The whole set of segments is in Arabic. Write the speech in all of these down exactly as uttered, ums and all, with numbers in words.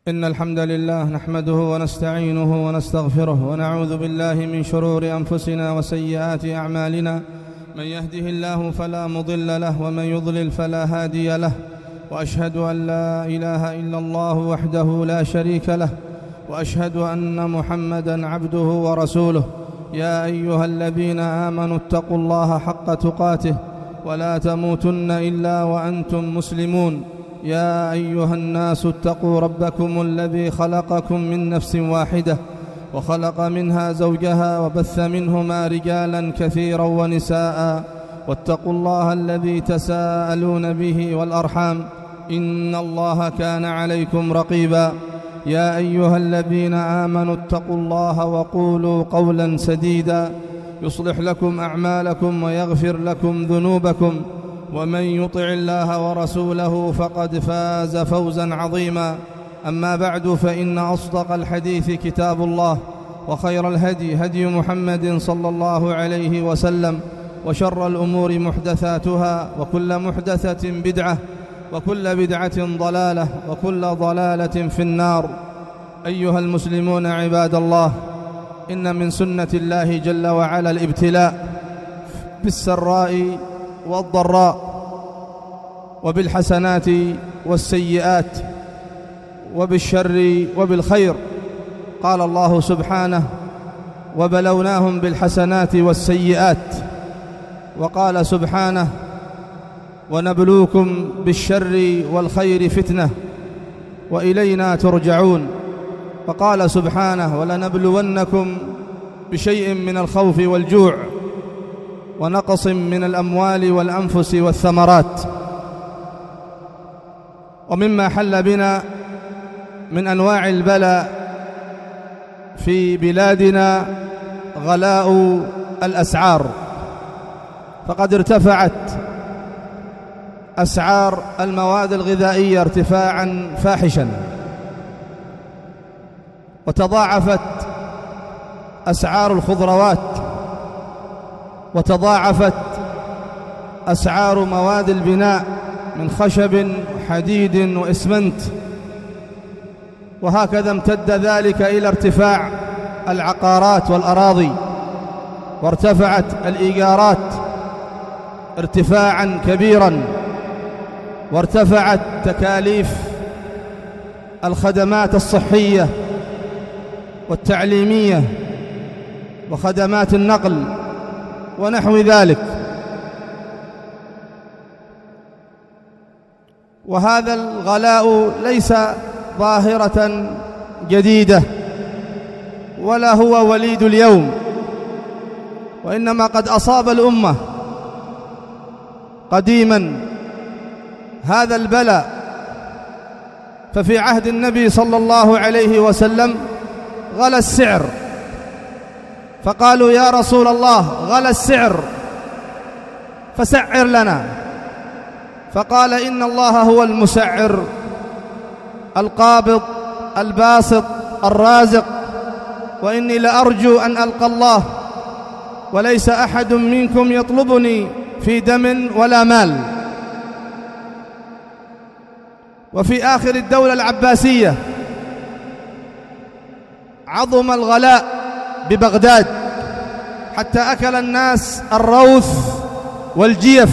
إن الحمد لله نحمده ونستعينه ونستغفره ونعوذ بالله من شرور أنفسنا وسيئات أعمالنا. من يهده الله فلا مضل له ومن يضلل فلا هادي له، وأشهد أن لا إله إلا الله وحده لا شريك له، وأشهد أن محمدًا عبده ورسوله. يا أيها الذين آمنوا اتقوا الله حق تقاته ولا تموتن إلا وأنتم مسلمون. يا أيها الناس اتقوا ربكم الذي خلقكم من نفس واحدة وخلق منها زوجها وبث منهما رجالا كثيرا ونساء، واتقوا الله الذي تساءلون به والأرحام إن الله كان عليكم رقيبا. يا أيها الذين آمنوا اتقوا الله وقولوا قولا سديدا يصلح لكم أعمالكم ويغفر لكم ذنوبكم، ومن يطع الله ورسوله فقد فاز فوزا عظيما. أما بعد، فإن أصدق الحديث كتاب الله، وخير الهدي هدي محمد صلى الله عليه وسلم، وشر الأمور محدثاتها، وكل محدثة بدعة، وكل بدعة ضلالة، وكل ضلالة في النار. أيها المسلمون عباد الله، إن من سنة الله جل وعلا الابتلاء بالسراء والضراء، وبالحسنات والسيئات، وبالشر وبالخير. قال الله سبحانه: وبلوناهم بالحسنات والسيئات. وقال سبحانه: ونبلوكم بالشر والخير فتنة وإلينا ترجعون. وقال سبحانه: ولنبلونكم بشيء من الخوف والجوع ونقص من الأموال والأنفس والثمرات. ومما حل بنا من أنواع البلاء في بلادنا غلاء الأسعار، فقد ارتفعت أسعار المواد الغذائية ارتفاعا فاحشا، وتضاعفت أسعار الخضروات، وتضاعفت أسعار مواد البناء من خشب وحديد وإسمنت، وهكذا امتد ذلك إلى ارتفاع العقارات والأراضي، وارتفعت الإيجارات ارتفاعا كبيرا، وارتفعت تكاليف الخدمات الصحية والتعليمية وخدمات النقل ونحو ذلك. وهذا الغلاء ليس ظاهرة جديدة ولا هو وليد اليوم، وإنما قد أصاب الأمة قديما هذا البلاء. ففي عهد النبي صلى الله عليه وسلم غلى السعر، فقالوا: يا رسول الله، غلى السعر فسعر لنا. فقال: إن الله هو المسعر القابض الباسط الرازق، وإني لأرجو أن ألقى الله وليس أحد منكم يطلبني في دم ولا مال. وفي آخر الدولة العباسية عظم الغلاء ببغداد، حتى أكل الناس الروث والجيف،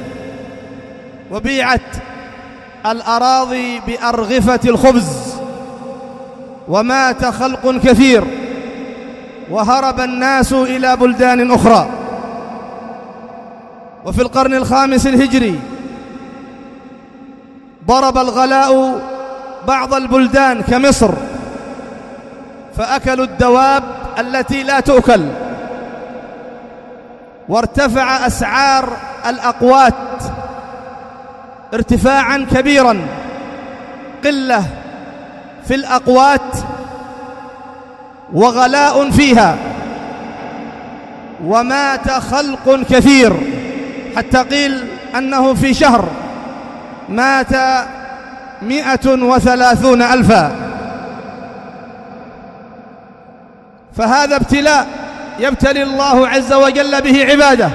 وبيعت الأراضي بأرغفة الخبز، ومات خلق كثير، وهرب الناس إلى بلدان أخرى. وفي القرن الخامس الهجري ضرب الغلاء بعض البلدان كمصر، فأكلوا الدواب التي لا تؤكل، وارتفع أسعار الأقوات ارتفاعا كبيرا، قلة في الأقوات وغلاء فيها، ومات خلق كثير، حتى قيل أنه في شهر مات مئة وثلاثون ألفا. فهذا ابتلاء يبتلي الله عز وجل به عباده،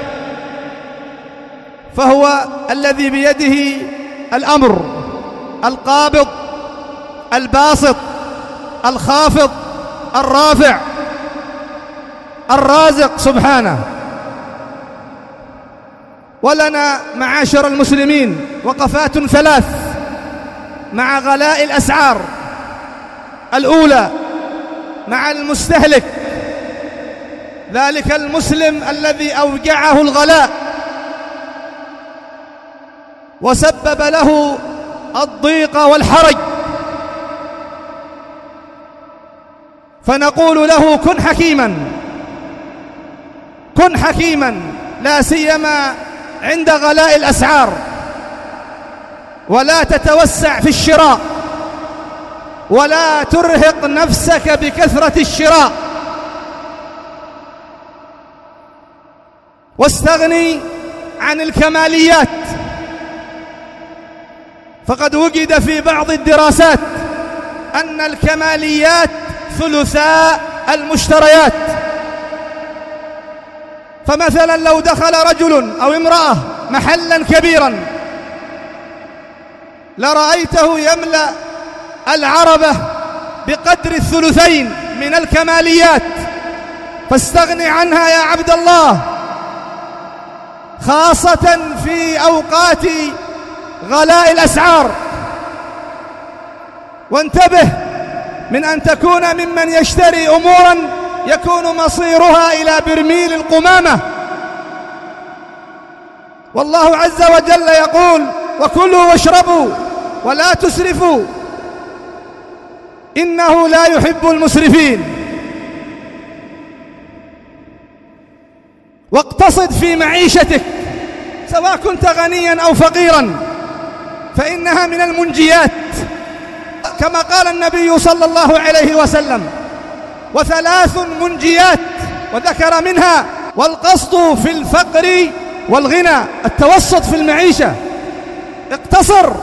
فهو الذي بيده الأمر القابض الباسط الخافض الرافع الرازق سبحانه. ولنا معاشر المسلمين وقفات ثلاث مع غلاء الأسعار. الأولى مع المستهلك، ذلك المسلم الذي أوجعه الغلاء وسبب له الضيق والحرج، فنقول له كن حكيما، كن حكيما، لا سيما عند غلاء الأسعار، ولا تتوسع في الشراء، ولا ترهق نفسك بكثرة الشراء، واستغني عن الكماليات. فقد وجد في بعض الدراسات أن الكماليات ثلثاء المشتريات. فمثلا لو دخل رجل أو امرأة محلا كبيرا لرأيته يملأ العربة بقدر الثلثين من الكماليات، فاستغني عنها يا عبد الله، خاصة في أوقات غلاء الأسعار. وانتبه من أن تكون ممن يشتري أمورا يكون مصيرها إلى برميل القمامة. والله عز وجل يقول وكلوا واشربوا ولا تسرفوا إنه لا يحب المسرفين. واقتصد في معيشتك سواء كنت غنيا أو فقيرا، فإنها من المنجيات، كما قال النبي صلى الله عليه وسلم وثلاث منجيات، وذكر منها والقسط في الفقر والغنى، التوسط في المعيشة. اقتصر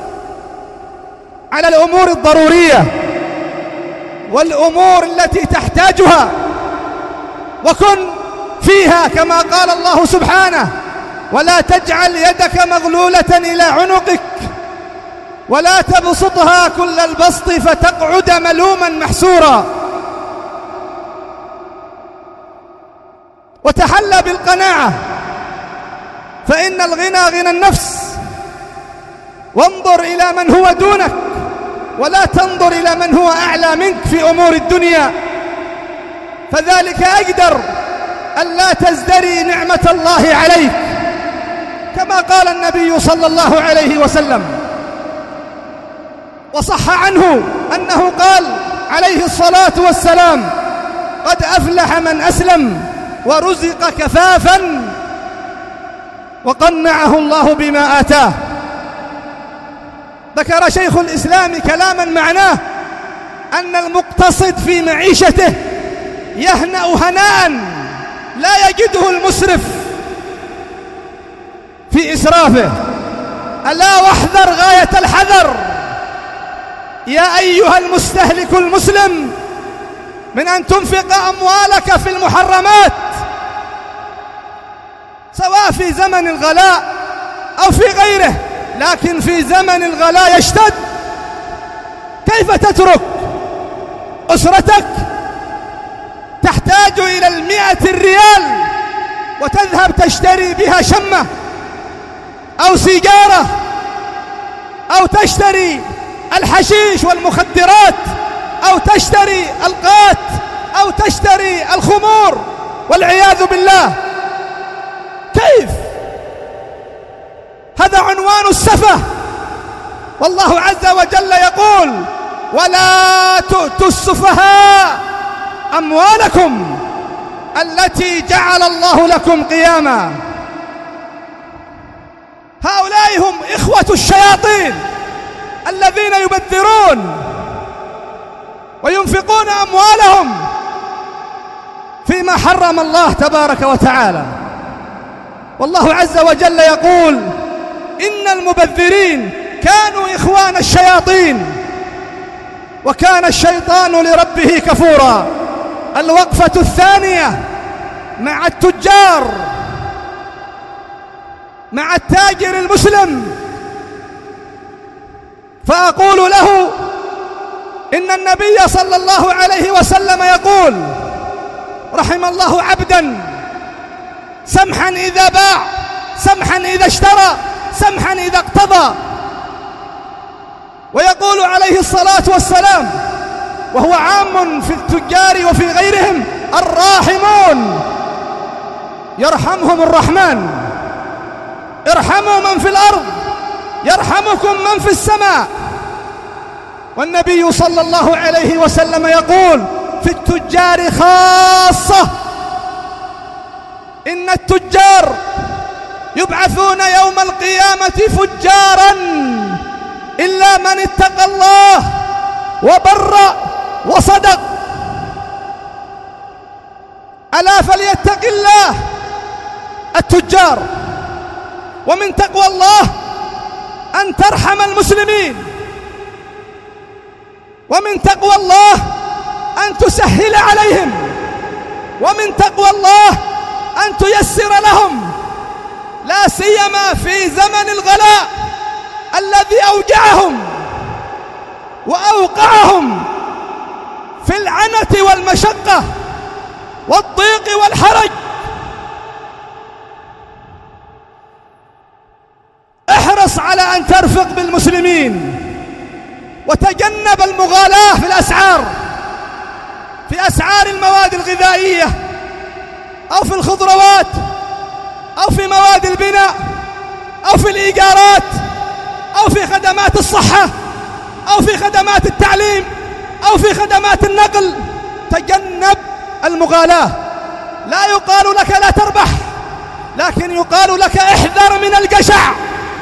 على الأمور الضرورية والأمور التي تحتاجها، وكن فيها كما قال الله سبحانه ولا تجعل يدك مغلولة إلى عنقك ولا تبسطها كل البسط فتقعد ملوما محسورا. وتحلى بالقناعة، فإن الغنى غنى النفس. وانظر إلى من هو دونك ولا تنظر إلى من هو أعلى منك في أمور الدنيا، فذلك أقدر ألا تزدري نعمة الله عليك، كما قال النبي صلى الله عليه وسلم. وصح عنه أنه قال عليه الصلاة والسلام قد أفلح من أسلم ورزق كفافا وقنعه الله بما آتاه. ذكر شيخ الإسلام كلاما معناه أن المقتصد في معيشته يهنأ هناء لا يجده المسرف في إسرافه. ألا واحذر غاية الحذر يا أيها المستهلك المسلم من أن تنفق أموالك في المحرمات، سواء في زمن الغلاء أو في غيره، لكن في زمن الغلاء يشتد. كيف تترك أسرتك تحتاج إلى المئة الريال وتذهب تشتري بها شمة أو سيجارة أو تشتري الحشيش والمخدرات أو تشتري القات أو تشتري الخمور والعياذ بالله؟ كيف؟ هذا عنوان السفة. والله عز وجل يقول ولا تؤتوا السفهاء أموالكم التي جعل الله لكم قياما. هؤلاء هم إخوة الشياطين الذين يبذرون وينفقون أموالهم فيما حرم الله تبارك وتعالى. والله عز وجل يقول إن المبذرين كانوا إخوان الشياطين وكان الشيطان لربه كفورا. الوقفة الثانية مع التجار، مع التاجر المسلم، فأقول له إن النبي صلى الله عليه وسلم يقول: رحم الله عبدا سمحا إذا باع، سمحا إذا اشترى، سمحا إذا اقتضى. ويقول عليه الصلاة والسلام وهو عام في التجار وفي غيرهم: الراحمون يرحمهم الرحمن، ارحموا من في الأرض يرحمكم من في السماء. والنبي صلى الله عليه وسلم يقول في التجار خاصة: إن التجار يبعثون يوم القيامة فجارا إلا من اتقى الله وبر وصدق. ألا فليتق الله التجار. ومن تقوى الله أن ترحم المسلمين، ومن تقوى الله أن تسهل عليهم، ومن تقوى الله أن تيسر لهم، لا سيما في زمن الغلاء الذي أوجعهم وأوقعهم في العنة والمشقة والضيق والحرج. احرص على أن ترفق بالمسلمين وتجنب المغالاة في الأسعار، في أسعار المواد الغذائية أو في الخضروات أو في مواد البناء أو في الإيجارات أو في خدمات الصحة أو في خدمات التعليم أو في خدمات النقل. تجنب المغالاة. لا يقال لك لا تربح، لكن يقال لك احذر من الجشع،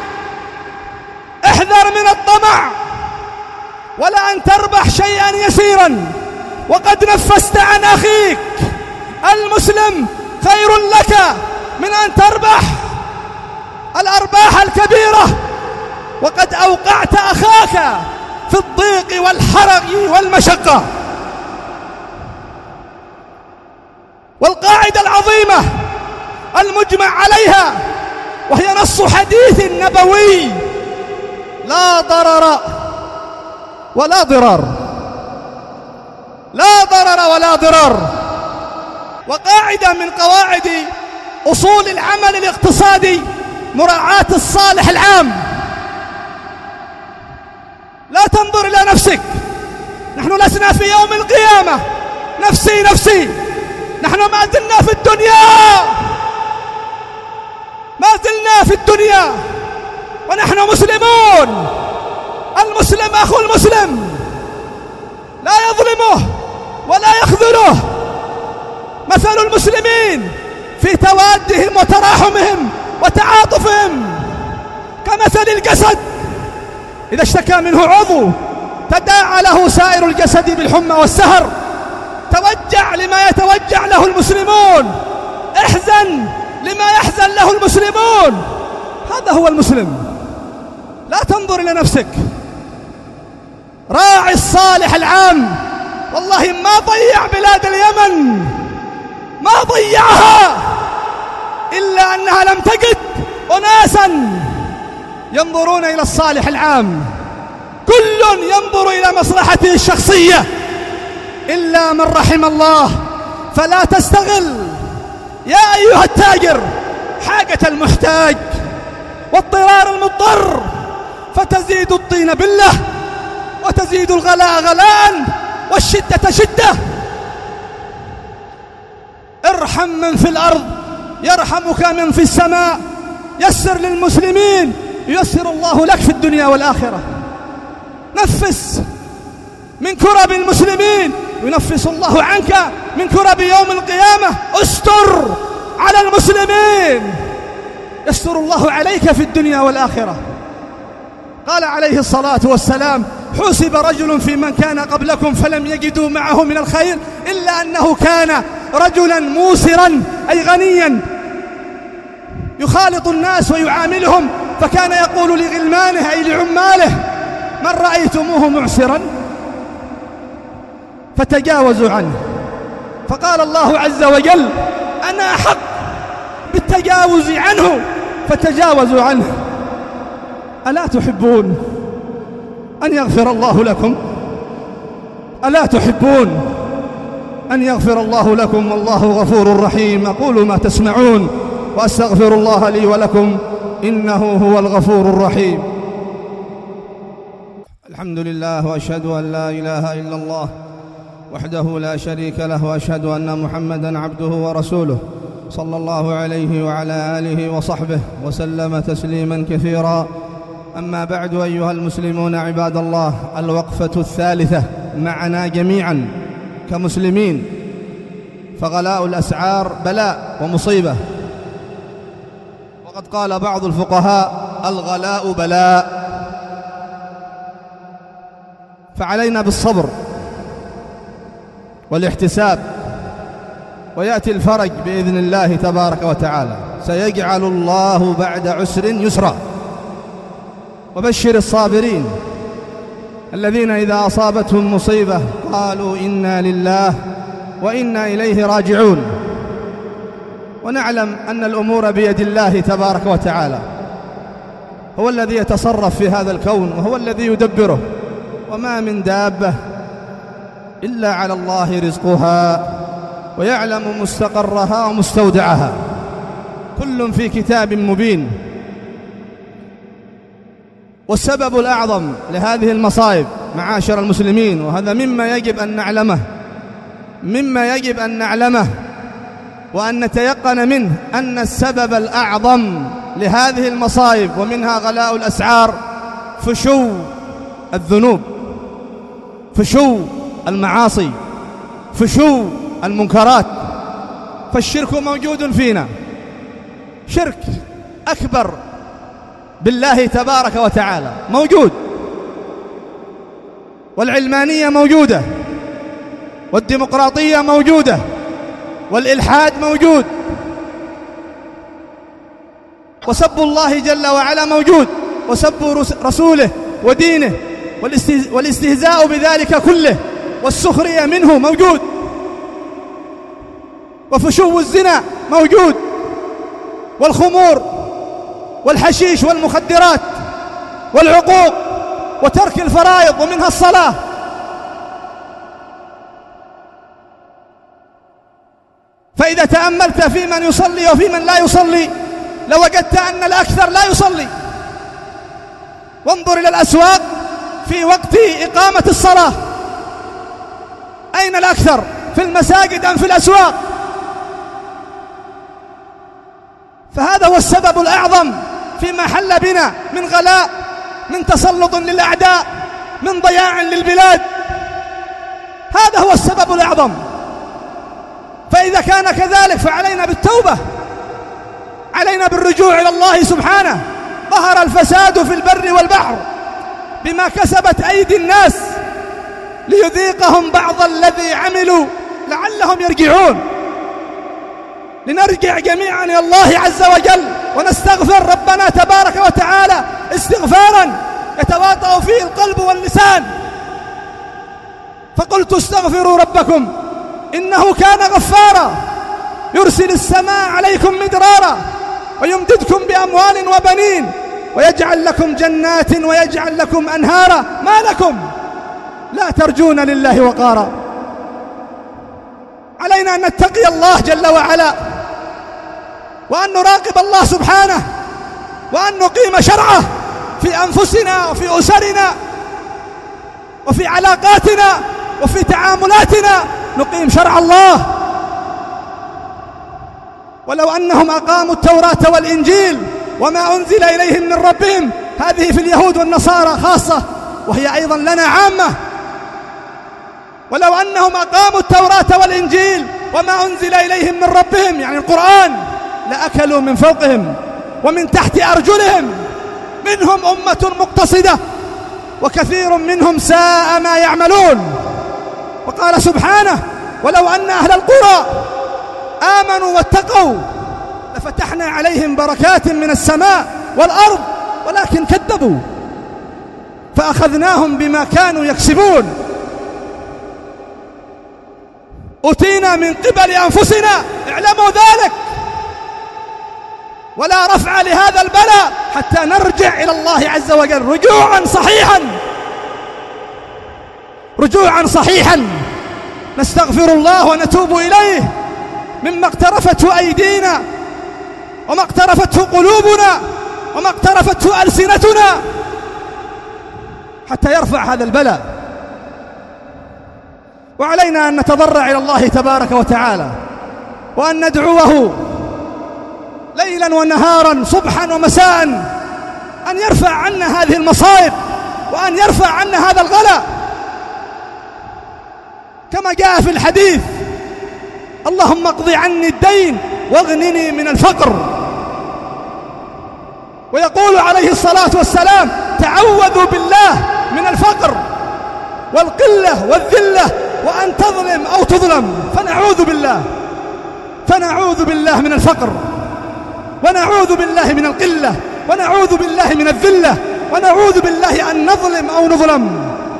احذر من الطمع، ولا أن تربح شيئا يسيرا وقد نفست عن أخيك المسلم خير لك من أن تربح الأرباح الكبيرة وقد أوقعت أخاك في الضيق والحرج والمشقة. والقاعدة العظيمة المجمع عليها وهي نص حديث نبوي: لا ضرر ولا ضرار، لا ضرر ولا ضرار. وقاعدة من قواعد أصول العمل الاقتصادي مراعاة الصالح العام. لا تنظر إلى نفسك. نحن لسنا في يوم القيامة نفسي نفسي، نحن ما زلنا في الدنيا، ما زلنا في الدنيا ونحن مسلمون. المسلم أخو المسلم، لا يظلمه ولا يخذله. مثل المسلمين في توادهم وتراحمهم وتعاطفهم كمثل الجسد إذا اشتكى منه عضو تداعى له سائر الجسد بالحمى والسهر. توجع لما يتوجع له المسلمون، احزن لما يحزن له المسلمون. هذا هو المسلم. لا تنظر إلى نفسك، راعي الصالح العام. والله ما ضيع بلاد اليمن، ما ضيعها إلا أنها لم تجد أناسا ينظرون إلى الصالح العام. كل ينظر إلى مصلحته الشخصية إلا من رحم الله. فلا تستغل يا أيها التاجر حاجة المحتاج واضطرار المضطر، فتزيد الطين بالله وتزيد الغلاء غلاء والشدة شدة. ارحم من في الأرض يرحمك من في السماء. يسر للمسلمين ييسر الله لك في الدنيا والآخرة. نفس من كرب المسلمين ينفس الله عنك من كرب يوم القيامة. استر على المسلمين يستر الله عليك في الدنيا والآخرة. قال عليه الصلاة والسلام: حسب رجل في من كان قبلكم فلم يجدوا معه من الخير إلا أنه كان رجلا موسرا، أي غنيا يخالط الناس ويعاملهم، فكان يقول لغلمانه أي لعماله: من رأيتموه معسرا فتجاوزوا عنه. فقال الله عز وجل: أنا أحق بالتجاوز عنه فتجاوزوا عنه. ألا تحبون أن يغفر الله لكم؟ ألا تحبون أن يغفر الله لكم والله غفور رحيم؟ أقول ما تسمعون وأستغفر الله لي ولكم إنه هو الغفور الرحيم. الحمد لله، وأشهد أن لا إله إلا الله وحده لا شريك له، وأشهد أن محمدًا عبده ورسوله صلى الله عليه وعلى آله وصحبه وسلم تسليمًا كثيرا. أما بعد، أيها المسلمون عباد الله، الوقفة الثالثة معنا جميعا كمسلمين، فغلاء الأسعار بلاء ومصيبة، وقد قال بعض الفقهاء الغلاء بلاء، فعلينا بالصبر والاحتساب، ويأتي الفرج بإذن الله تبارك وتعالى. سيجعل الله بعد عسر يسرا. وبشر الصابرين الذين إذا أصابتهم مصيبة قالوا إنا لله وإنا إليه راجعون. ونعلم أن الأمور بيد الله تبارك وتعالى، هو الذي يتصرف في هذا الكون وهو الذي يدبره، وما من دابة إلا على الله رزقها ويعلم مستقرها ومستودعها، كل في كتاب مبين. والسبب الأعظم لهذه المصائب معاشر المسلمين، وهذا مما يجب أن نعلمه مما يجب أن نعلمه وأن نتيقن منه، أن السبب الأعظم لهذه المصائب ومنها غلاء الأسعار فشو الذنوب، فشو المعاصي، فشو المنكرات. فالشرك موجود فينا، شرك أكبر بالله تبارك وتعالى موجود، والعلمانية موجودة، والديمقراطية موجودة، والإلحاد موجود، وسب الله جل وعلا موجود، وسب رسوله ودينه، والاستهزاء بذلك كله والسخرية منه موجود، وفشو الزنا موجود، والخمور والحشيش والمخدرات والعقوق وترك الفرائض ومنها الصلاة. فإذا تأملت في من يصلي وفي من لا يصلي لوجدت أن الأكثر لا يصلي. وانظر إلى الأسواق في وقت إقامة الصلاة، أين الأكثر؟ في المساجد أم في الأسواق؟ فهذا هو السبب الأعظم فيما حل بنا من غلاء، من تسلط للأعداء، من ضياع للبلاد. هذا هو السبب الأعظم. فإذا كان كذلك فعلينا بالتوبة، علينا بالرجوع إلى الله سبحانه. ظهر الفساد في البر والبحر بما كسبت أيدي الناس ليذيقهم بعض الذي عملوا لعلهم يرجعون. لنرجع جميعا إلى الله عز وجل ونستغفر ربنا تبارك وتعالى استغفارا يتواطأ فيه القلب واللسان. فقلت استغفروا ربكم إنه كان غفارا يرسل السماء عليكم مدرارا ويمددكم بأموال وبنين ويجعل لكم جنات ويجعل لكم أنهارا. ما لكم لا ترجون لله وقارا؟ علينا أن نتقي الله جل وعلا، وأن نراقب الله سبحانه، وأن نقيم شرعه في أنفسنا وفي أسرنا وفي علاقاتنا وفي تعاملاتنا. نقيم شرع الله. ولو أنهم أقاموا التوراة والإنجيل وما أنزل إليهم من ربهم، هذه في اليهود والنصارى خاصة، وهي أيضا لنا عامة. ولو أنهم أقاموا التوراة والإنجيل وما أنزل إليهم من ربهم، يعني القرآن، لأكلوا من فوقهم ومن تحت أرجلهم، منهم أمة مقتصدة وكثير منهم ساء ما يعملون. وقال سبحانه: ولو أن أهل القرى آمنوا واتقوا لفتحنا عليهم بركات من السماء والأرض ولكن كذبوا فأخذناهم بما كانوا يكسبون. أتينا من قبل أنفسنا، اعلموا ذلك، ولا رفع لهذا البلاء حتى نرجع إلى الله عز وجل رجوعا صحيحا، رجوعا صحيحا نستغفر الله ونتوب إليه مما اقترفته أيدينا وما اقترفته قلوبنا وما اقترفته ألسنتنا حتى يرفع هذا البلاء. وعلينا أن نتضرع إلى الله تبارك وتعالى وأن ندعوه ليلا ونهارا صبحا ومساء أن يرفع عنا هذه المصائب وأن يرفع عنا هذا الغلاء، كما جاء في الحديث: اللهم اقض عني الدين واغنني من الفقر. ويقول عليه الصلاة والسلام: تعوذوا بالله من الفقر والقلة والذلة وأن تظلم أو تظلم. فنعوذ بالله فنعوذ بالله من الفقر، ونعوذ بالله من القلة، ونعوذ بالله من الذلة، ونعوذ بالله أن نظلم أو نظلم.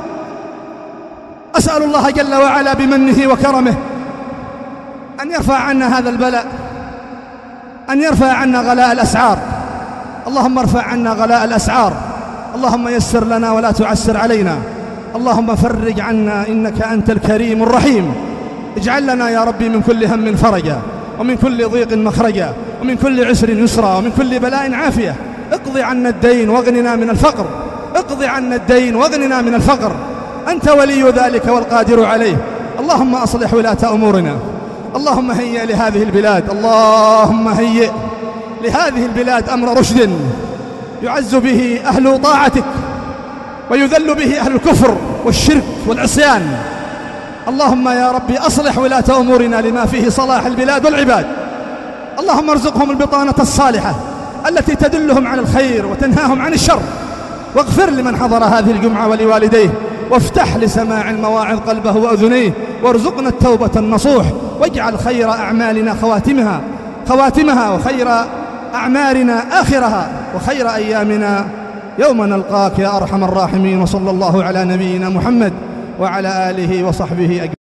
أسأل الله جل وعلا بمنه وكرمه أن يرفع عنا هذا البلاء، أن يرفع عنا غلاء الأسعار. اللهم ارفع عنا غلاء الأسعار، اللهم يسر لنا ولا تعسر علينا، اللهم فرج عنا إنك أنت الكريم الرحيم. اجعل لنا يا ربي من كل هم فرجا، ومن كل ضيق مخرجا، ومن كل عسر يسرا، ومن كل بلاء عافية. اقض عنا الدين واغننا من الفقر، اقض عنا الدين واغننا من الفقر، أنت ولي ذلك والقادر عليه. اللهم أصلح ولاة أمورنا، اللهم هيئ لهذه البلاد، اللهم هيئ لهذه البلاد أمر رشد يعز به أهل طاعتك ويذل به أهل الكفر والشرك والعصيان. اللهم يا ربي أصلح ولاة أمورنا لما فيه صلاح البلاد والعباد. اللهم ارزقهم البطانة الصالحة التي تدلهم على الخير وتنهاهم عن الشر. واغفر لمن حضر هذه الجمعة ولوالديه، وافتح لسماع المواعظ قلبه وأذنيه، وارزقنا التوبة النصوح، واجعل خير أعمالنا خواتمها خواتمها وخير أعمارنا آخرها، وخير أيامنا يوم نلقاك يا أرحم الراحمين. وصلى الله على نبينا محمد وعلى آله وصحبه أجمعين.